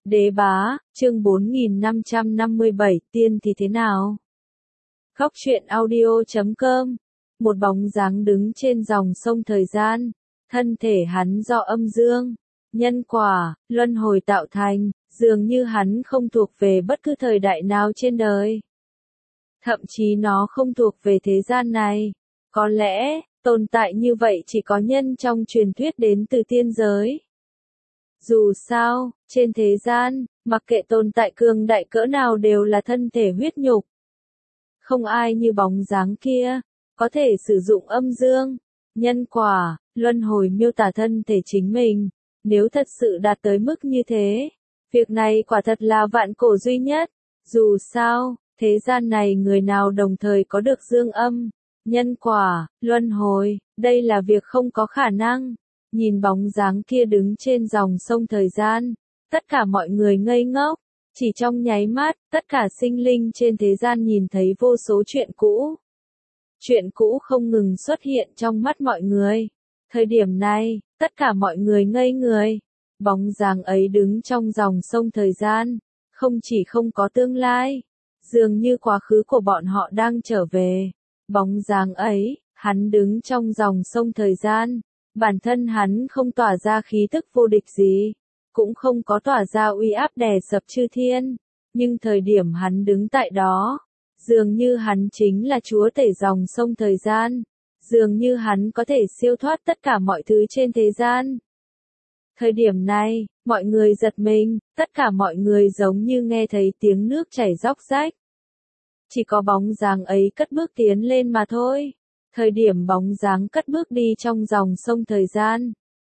Đế bá, chương 4557, tiên thì thế nào? Góc truyện audio.com. Một bóng dáng đứng trên dòng sông thời gian, thân thể hắn do âm dương, nhân quả, luân hồi tạo thành, dường như hắn không thuộc về bất cứ thời đại nào trên đời. Thậm chí nó không thuộc về thế gian này. Có lẽ, tồn tại như vậy chỉ có nhân trong truyền thuyết đến từ tiên giới. Dù sao, trên thế gian, mặc kệ tồn tại cường đại cỡ nào đều là thân thể huyết nhục. Không ai như bóng dáng kia, có thể sử dụng âm dương, nhân quả, luân hồi miêu tả thân thể chính mình. Nếu thật sự đạt tới mức như thế, việc này quả thật là vạn cổ duy nhất. Dù sao, thế gian này người nào đồng thời có được dương âm, nhân quả, luân hồi, đây là việc không có khả năng. Nhìn bóng dáng kia đứng trên dòng sông thời gian, tất cả mọi người ngây ngốc. Chỉ trong nháy mắt, tất cả sinh linh trên thế gian nhìn thấy vô số chuyện cũ. Chuyện cũ không ngừng xuất hiện trong mắt mọi người. Thời điểm này, tất cả mọi người ngây người. Bóng dáng ấy đứng trong dòng sông thời gian, không chỉ không có tương lai, dường như quá khứ của bọn họ đang trở về. Bóng dáng ấy, hắn đứng trong dòng sông thời gian, bản thân hắn không tỏa ra khí tức vô địch gì, cũng không có tỏa ra uy áp đè sập chư thiên, nhưng thời điểm hắn đứng tại đó, dường như hắn chính là chúa tể dòng sông thời gian, dường như hắn có thể siêu thoát tất cả mọi thứ trên thế gian. Thời điểm này, mọi người giật mình, tất cả mọi người giống như nghe thấy tiếng nước chảy róc rách. Chỉ có bóng dáng ấy cất bước tiến lên mà thôi. Thời điểm bóng dáng cất bước đi trong dòng sông thời gian,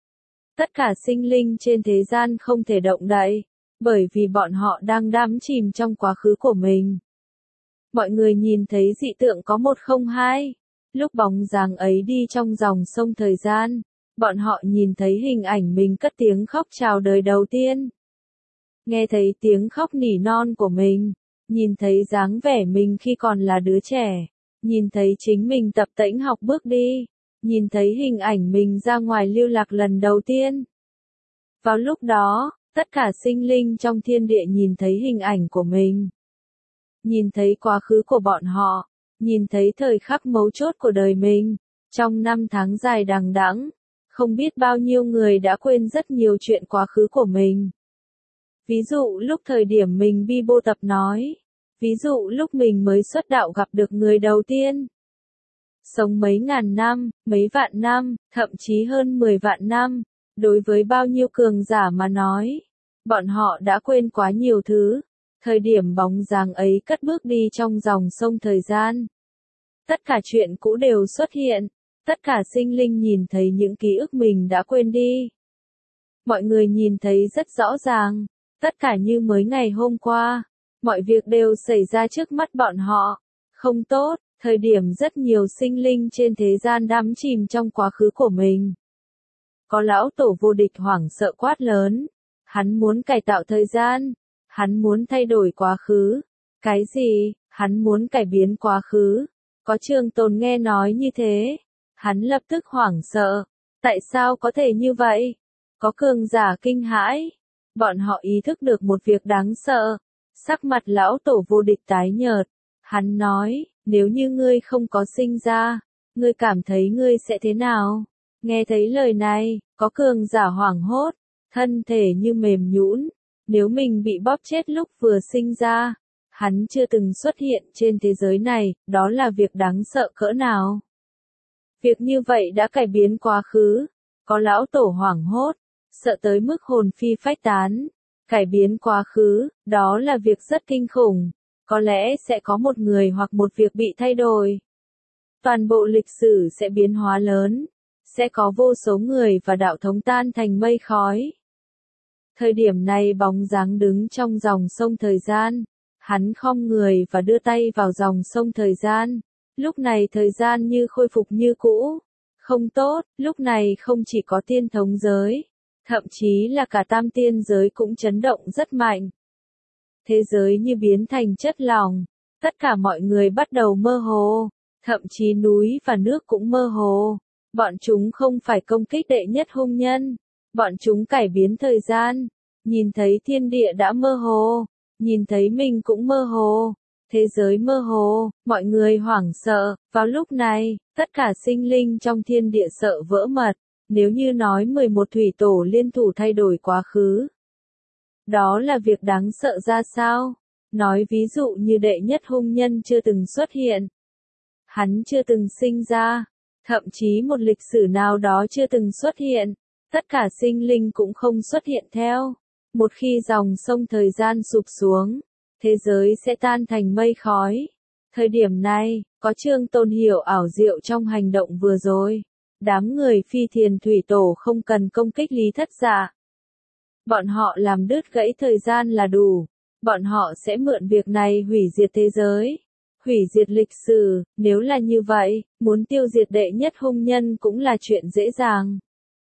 tất cả sinh linh trên thế gian không thể động đậy, bởi vì bọn họ đang đắm chìm trong quá khứ của mình. Mọi người nhìn thấy dị tượng có 102. Lúc bóng dáng ấy đi trong dòng sông thời gian, bọn họ nhìn thấy hình ảnh mình cất tiếng khóc chào đời đầu tiên. Nghe thấy tiếng khóc nỉ non của mình, nhìn thấy dáng vẻ mình khi còn là đứa trẻ, nhìn thấy chính mình tập tễnh học bước đi, nhìn thấy hình ảnh mình ra ngoài lưu lạc lần đầu tiên. Vào lúc đó, tất cả sinh linh trong thiên địa nhìn thấy hình ảnh của mình. Nhìn thấy quá khứ của bọn họ, nhìn thấy thời khắc mấu chốt của đời mình. Trong 5 tháng dài đằng đẵng, không biết bao nhiêu người đã quên rất nhiều chuyện quá khứ của mình. Ví dụ lúc thời điểm mình bi bô tập nói. Ví dụ lúc mình mới xuất đạo gặp được người đầu tiên. Sống mấy ngàn năm, mấy vạn năm, thậm chí hơn 10 vạn năm. Đối với bao nhiêu cường giả mà nói, bọn họ đã quên quá nhiều thứ. Thời điểm bóng dáng ấy cất bước đi trong dòng sông thời gian, tất cả chuyện cũ đều xuất hiện. Tất cả sinh linh nhìn thấy những ký ức mình đã quên đi. Mọi người nhìn thấy rất rõ ràng, tất cả như mới ngày hôm qua. Mọi việc đều xảy ra trước mắt bọn họ. Không tốt, thời điểm rất nhiều sinh linh trên thế gian đắm chìm trong quá khứ của mình. Có lão tổ vô địch hoảng sợ quát lớn. Hắn muốn cải tạo thời gian. Hắn muốn thay đổi quá khứ. Cái gì? Hắn muốn cải biến quá khứ. Có Trường Tồn nghe nói như thế. Hắn lập tức hoảng sợ. Tại sao có thể như vậy? Có cường giả kinh hãi. Bọn họ ý thức được một việc đáng sợ. Sắc mặt lão tổ vô địch tái nhợt. Hắn nói, nếu như ngươi không có sinh ra, ngươi cảm thấy ngươi sẽ thế nào? Nghe thấy lời này, có cường giả hoảng hốt, thân thể như mềm nhũn. Nếu mình bị bóp chết lúc vừa sinh ra, hắn chưa từng xuất hiện trên thế giới này, đó là việc đáng sợ cỡ nào? Việc như vậy đã cải biến quá khứ. Có lão tổ hoảng hốt, sợ tới mức hồn phi phách tán. Cải biến quá khứ, đó là việc rất kinh khủng. Có lẽ sẽ có một người hoặc một việc bị thay đổi. Toàn bộ lịch sử sẽ biến hóa lớn. Sẽ có vô số người và đạo thống tan thành mây khói. Thời điểm này bóng dáng đứng trong dòng sông thời gian. Hắn khom người và đưa tay vào dòng sông thời gian. Lúc này thời gian như khôi phục như cũ. Không tốt, lúc này không chỉ có tiên thống giới. Thậm chí là cả tam tiên giới cũng chấn động rất mạnh. Thế giới như biến thành chất lỏng. Tất cả mọi người bắt đầu mơ hồ. Thậm chí núi và nước cũng mơ hồ. Bọn chúng không phải công kích đệ nhất hung nhân. Bọn chúng cải biến thời gian. nhìn thấy thiên địa đã mơ hồ, nhìn thấy mình cũng mơ hồ, thế giới mơ hồ, mọi người hoảng sợ, vào lúc này, tất cả sinh linh trong thiên địa sợ vỡ mật, nếu như nói 11 thủy tổ liên thủ thay đổi quá khứ. Đó là việc đáng sợ ra sao? Nói ví dụ như đệ nhất hung nhân chưa từng xuất hiện. Hắn chưa từng sinh ra, thậm chí một lịch sử nào đó chưa từng xuất hiện, tất cả sinh linh cũng không xuất hiện theo. Một khi dòng sông thời gian sụp xuống, thế giới sẽ tan thành mây khói. Thời điểm này, có Trương Tôn hiểu ảo diệu trong hành động vừa rồi. Đám người Phi Thiền Thủy Tổ không cần công kích Lý Thất Dạ. Bọn họ làm đứt gãy thời gian là đủ. Bọn họ sẽ mượn việc này hủy diệt thế giới, hủy diệt lịch sử. Nếu là như vậy, muốn tiêu diệt đệ nhất hung nhân cũng là chuyện dễ dàng.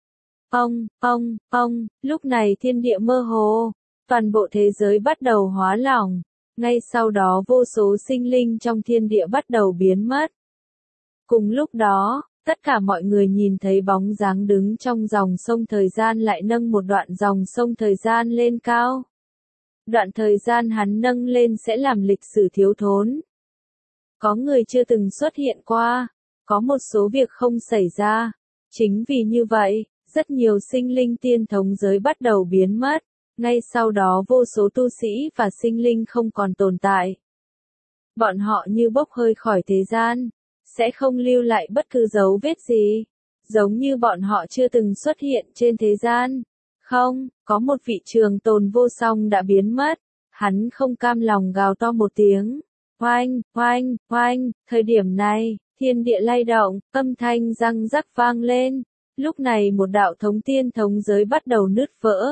Lúc này thiên địa mơ hồ, toàn bộ thế giới bắt đầu hóa lỏng, ngay sau đó vô số sinh linh trong thiên địa bắt đầu biến mất. Cùng lúc đó, tất cả mọi người nhìn thấy bóng dáng đứng trong dòng sông thời gian lại nâng một đoạn dòng sông thời gian lên cao. Đoạn thời gian hắn nâng lên sẽ làm lịch sử thiếu thốn. Có người chưa từng xuất hiện qua, có một số việc không xảy ra. Chính vì như vậy, rất nhiều sinh linh tiên thống giới bắt đầu biến mất, ngay sau đó vô số tu sĩ và sinh linh không còn tồn tại. Bọn họ như bốc hơi khỏi thế gian, sẽ không lưu lại bất cứ dấu vết gì, giống như bọn họ chưa từng xuất hiện trên thế gian. Không, có một vị trường tồn vô song đã biến mất, hắn không cam lòng gào to một tiếng. Oanh, thời điểm này, thiên địa lay động, âm thanh răng rắc vang lên. Lúc này một đạo thống tiên thống giới bắt đầu nứt vỡ.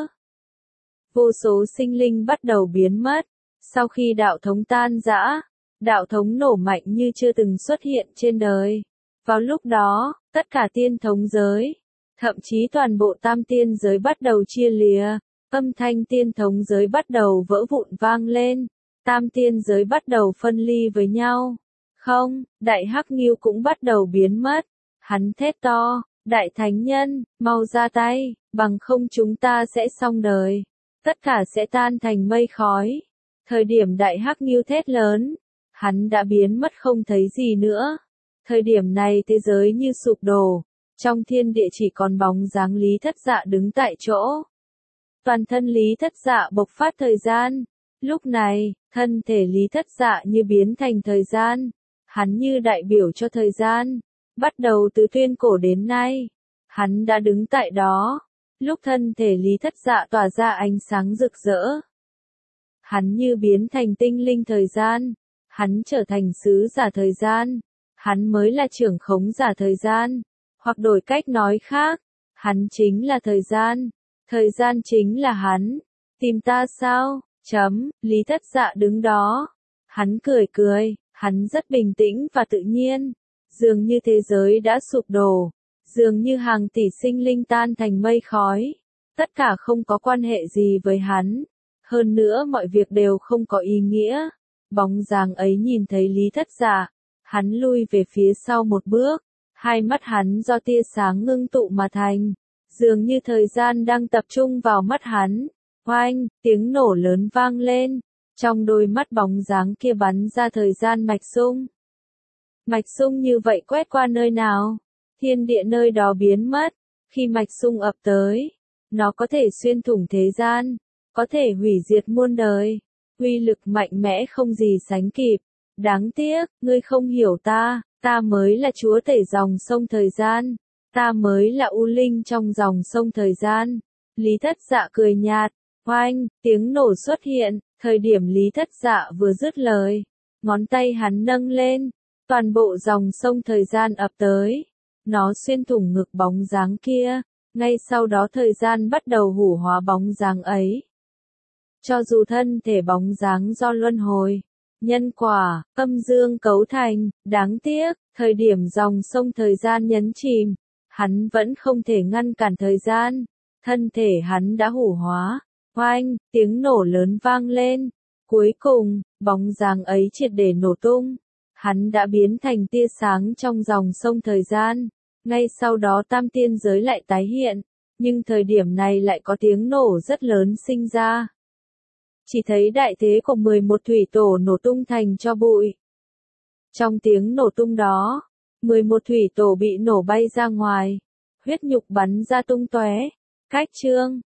Vô số sinh linh bắt đầu biến mất. Sau khi đạo thống tan rã, đạo thống nổ mạnh như chưa từng xuất hiện trên đời. Vào lúc đó, tất cả tiên thống giới, thậm chí toàn bộ tam tiên giới bắt đầu chia lìa. Âm thanh tiên thống giới bắt đầu vỡ vụn vang lên. Tam tiên giới bắt đầu phân ly với nhau. Không, Đại Hắc Ngưu cũng bắt đầu biến mất. Hắn thét to, Đại Thánh Nhân, mau ra tay, bằng không chúng ta sẽ xong đời. Tất cả sẽ tan thành mây khói. Thời điểm Đại Hắc Ngưu thét lớn, hắn đã biến mất không thấy gì nữa. Thời điểm này thế giới như sụp đổ, trong thiên địa chỉ còn bóng dáng Lý Thất Dạ đứng tại chỗ. Toàn thân Lý Thất Dạ bộc phát thời gian. Lúc này, thân thể Lý Thất Dạ như biến thành thời gian. Hắn như đại biểu cho thời gian. Bắt đầu từ tuyên cổ đến nay, hắn đã đứng tại đó. Lúc thân thể Lý Thất Dạ tỏa ra ánh sáng rực rỡ, hắn như biến thành tinh linh thời gian. Hắn trở thành sứ giả thời gian. Hắn mới là trưởng khống giả thời gian. Hoặc đổi cách nói khác, hắn chính là thời gian. Thời gian chính là hắn. Tìm ta sao? Lý Thất Dạ đứng đó. Hắn cười, hắn rất bình tĩnh và tự nhiên. Dường như thế giới đã sụp đổ. Dường như hàng tỷ sinh linh tan thành mây khói. Tất cả không có quan hệ gì với hắn. Hơn nữa mọi việc đều không có ý nghĩa. Bóng dáng ấy nhìn thấy Lý Thất Dạ. Hắn lui về phía sau một bước. Hai mắt hắn do tia sáng ngưng tụ mà thành. Dường như thời gian đang tập trung vào mắt hắn. Oanh, tiếng nổ lớn vang lên. Trong đôi mắt bóng dáng kia bắn ra thời gian mạch sung. Mạch sung như vậy quét qua nơi nào? Thiên địa nơi đó biến mất. Khi mạch sung ập tới, nó có thể xuyên thủng thế gian, có thể hủy diệt muôn đời. Uy lực mạnh mẽ không gì sánh kịp. Đáng tiếc, ngươi không hiểu ta. Ta mới là chúa tể dòng sông thời gian. Ta mới là U Linh trong dòng sông thời gian. Lý Thất Dạ cười nhạt. Oanh, tiếng nổ xuất hiện. Thời điểm Lý Thất Dạ vừa dứt lời, ngón tay hắn nâng lên. Toàn bộ dòng sông thời gian ập tới. Nó xuyên thủng ngực bóng dáng kia. Ngay sau đó thời gian bắt đầu hủ hóa bóng dáng ấy. Cho dù thân thể bóng dáng do luân hồi, nhân quả, âm dương cấu thành, đáng tiếc, thời điểm dòng sông thời gian nhấn chìm, hắn vẫn không thể ngăn cản thời gian. Thân thể hắn đã hủ hóa. Oanh, tiếng nổ lớn vang lên. Cuối cùng, bóng dáng ấy triệt để nổ tung. Hắn đã biến thành tia sáng trong dòng sông thời gian. Ngay sau đó tam tiên giới lại tái hiện. Nhưng thời điểm này lại có tiếng nổ rất lớn sinh ra. Chỉ thấy đại thế của 11 thủy tổ nổ tung thành tro bụi. Trong tiếng nổ tung đó, 11 thủy tổ bị nổ bay ra ngoài, huyết nhục bắn ra tung tóe. Cách chương